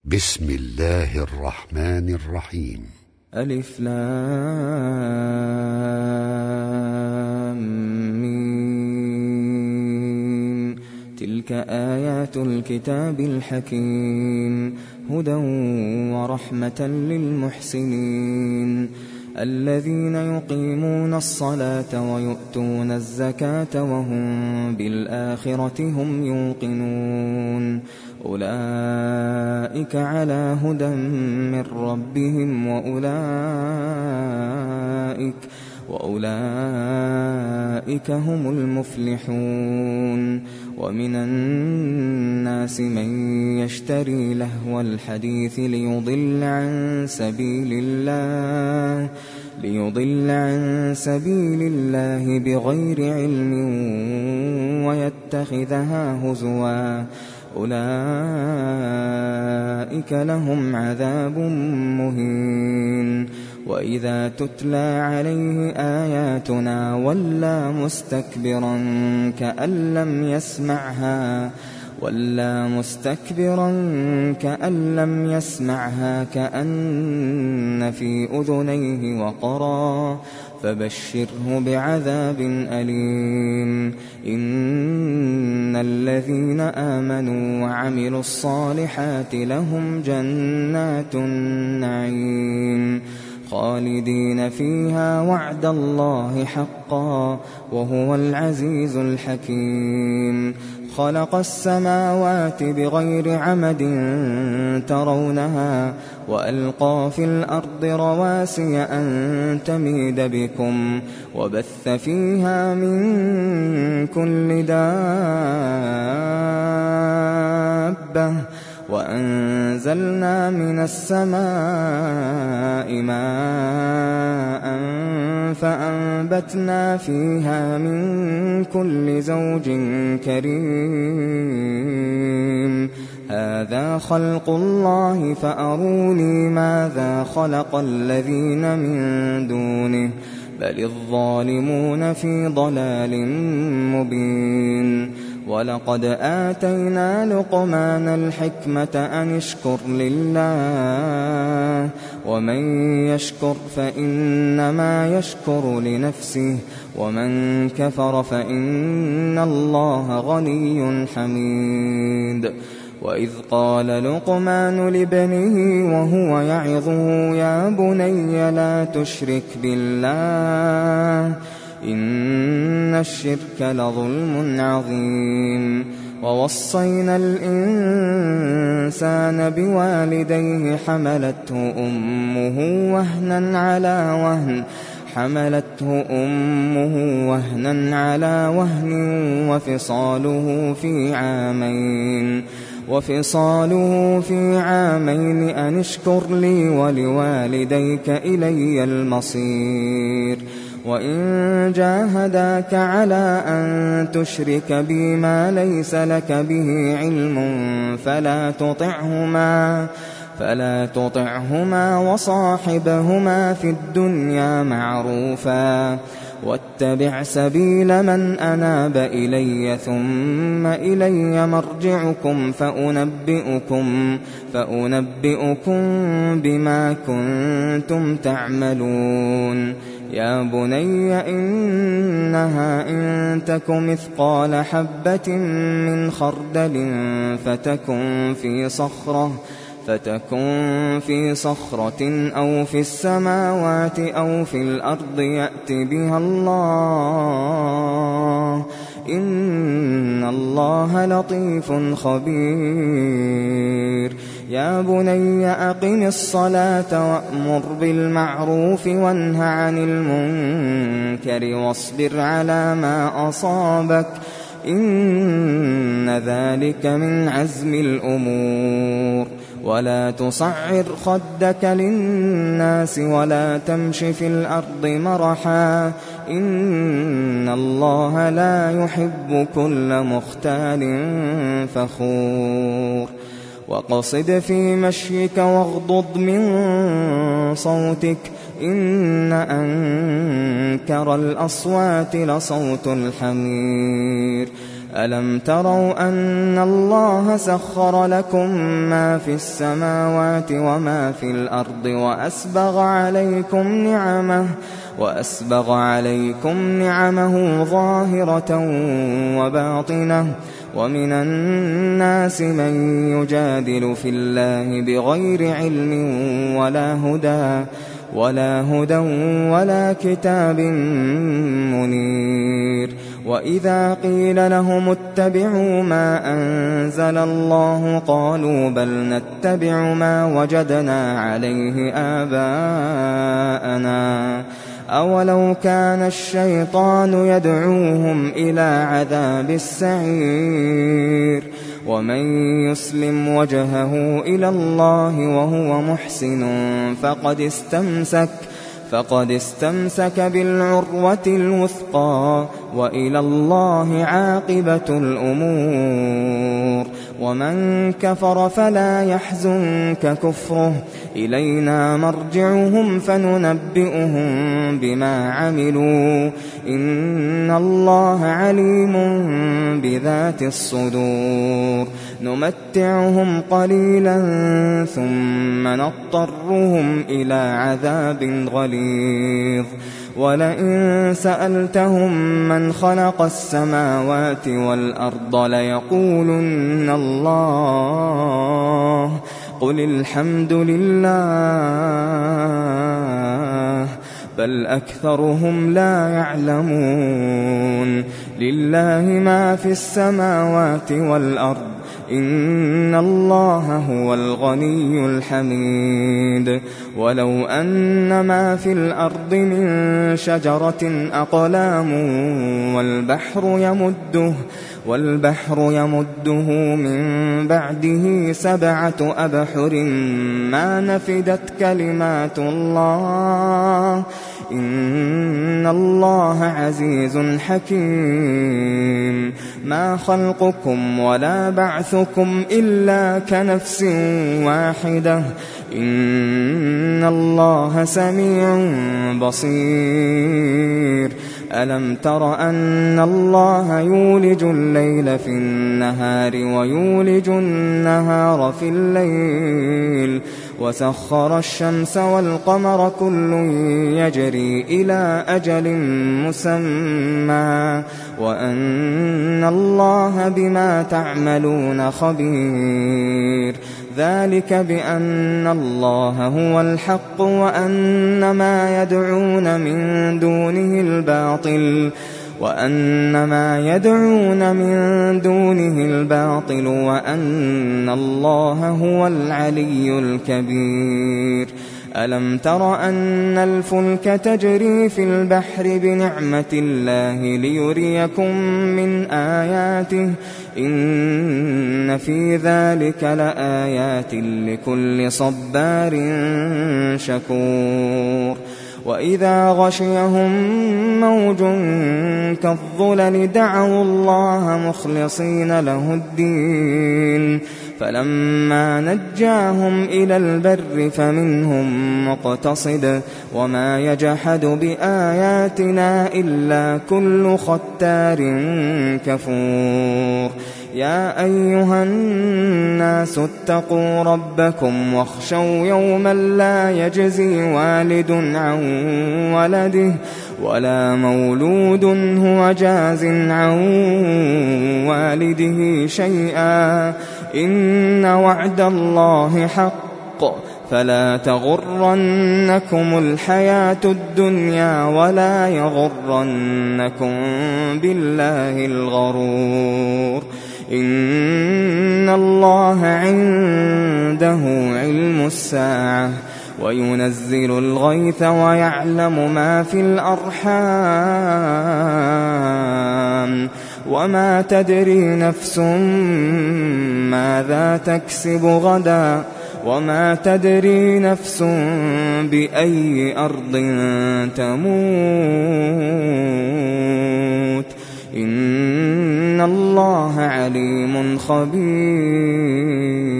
بسم الله الرحمن الرحيم. ألف لام ميم. تلك آيات الكتاب الحكيم، هدى ورحمة للمحسنين الذين يقيمون الصلاة ويؤتون الزكاة وهم بالآخرة هم يوقنون. أولئك على هدى من ربهم وأولئك هم المفلحون. ومن الناس من يشتري لهو الحديث ليضل عن سبيل الله بغير علم ويتخذها هزوا، أولئك لهم عذاب مهين. وإذا تتلى عليه آياتنا ولى مستكبرا كأن لم يسمعها كأن في أذنيه وقرا، فبشره بعذاب أليم. إن الذين آمنوا وعملوا الصالحات لهم جنات النعيم خالدين فيها وعد الله حقا وهو العزيز الحكيم. خلق السماوات بغير عمد ترونها وألقى في الأرض رواسي أن تميد بكم وبث فيها من كل دابة وأنزلنا من السماء ماء فأنبتنا فيها من كل زوج كريم. هذا خلق الله فأروني ماذا خلق الذين من دونه بل الظالمون في ضلال مبين. ولقد آتينا لقمان الحكمة أن اشكر لله ومن يشكر فإنما يشكر لنفسه ومن كفر فإن الله غني حميد. وإذ قال لقمان لابنه وهو يعظه يا بني لا تشرك بالله إن الشرك لظلم عظيم. ووصينا الإنسان بوالديه حملته أمه وهنا على وهن وفصاله في عامين أن اشكر لي ولوالديك إلي المصير. وإن جاهداك على أن تشرك بي ما ليس لك به علم فلا تطعهما وصاحبهما في الدنيا معروفا واتبع سبيل من أناب إلي ثم إلي مرجعكم فأنبئكم بما كنتم تعملون. يا بني إنها إن تك مثقال حبة من خردل فتكن في صخرة أو في السماوات أو في الأرض يأت بها الله إن الله لطيف خبير. يا بني أقم الصلاة وأمر بالمعروف وانه عن المنكر واصبر على ما أصابك إن ذلك من عزم الأمور. ولا تصعر خدك للناس ولا تمش في الأرض مرحا إن الله لا يحب كل مختال فخور. وقصد في مشيك واغضض من صوتك إن أنكر الأصوات لصوت الحمير. ألم تروا أن الله سخر لكم ما في السماوات وما في الأرض وأسبغ عليكم نعمه ظاهرة وباطنة ومن الناس من يجادل في الله بغير علم ولا هدى ولا كتاب منير وإذا قيل لهم اتبعوا ما أنزل الله قالوا بل نتبع ما وجدنا عليه آباءنا أولو كان الشيطان يدعوهم إلى عذاب السعير ومن يسلم وجهه إلى الله وهو محسن فقد استمسك بالعروة الوثقى وإلى الله عاقبة الأمور ومن كفر فلا يحزنك كفره إلينا مرجعهم فننبئهم بما عملوا إن الله عليم بذات الصدور نمتعهم قليلا ثم نضطرهم إلى عذاب غليظ ولئن سألتهم من خلق السماوات والأرض ليقولن الله قل الحمد لله بل أكثرهم لا يعلمون لله ما في السماوات والأرض إن الله هو الغني الحميد ولو أن ما في الأرض من شجرة أقلام والبحر يمده من بعده 7 أبحر ما نفدت كلمات الله إن الله عزيز حكيم ما خلقكم ولا بعثكم إلا كنفس واحدة إن الله سميع بصير ألم تر أن الله يولج الليل في النهار ويولج النهار في الليل وسخر الشمس والقمر كل يجري إلى أجل مسمى وأن الله بما تعملون خبير ذلك بأن الله هو الحق وأن ما يدعون من دونه الباطل وأن الله هو العلي الكبير ألم تر أن الفلك تجري في البحر بنعمة الله ليريكم من آياته إن في ذلك لآيات لكل صبار شكور وإذا غشيهم موج كالظلل دعوا الله مخلصين له الدين فلما نجاهم إلى البر فمنهم مقتصد وما يجحد بآياتنا إلا كل ختار كفور يا أيها الناس اتقوا ربكم واخشوا يوما لا يجزي والد عن ولده ولا مولود هو جاز عن والده شيئا إن وعد الله حق فلا تغرنكم الحياة الدنيا ولا يغرنكم بالله الغرور إن الله عنده علم الساعة وينزل الغيث ويعلم ما في الأرحام وما تدري نفس ماذا تكسب غدا وما تدري نفس بأي أرض تموت إن الله عليم خبير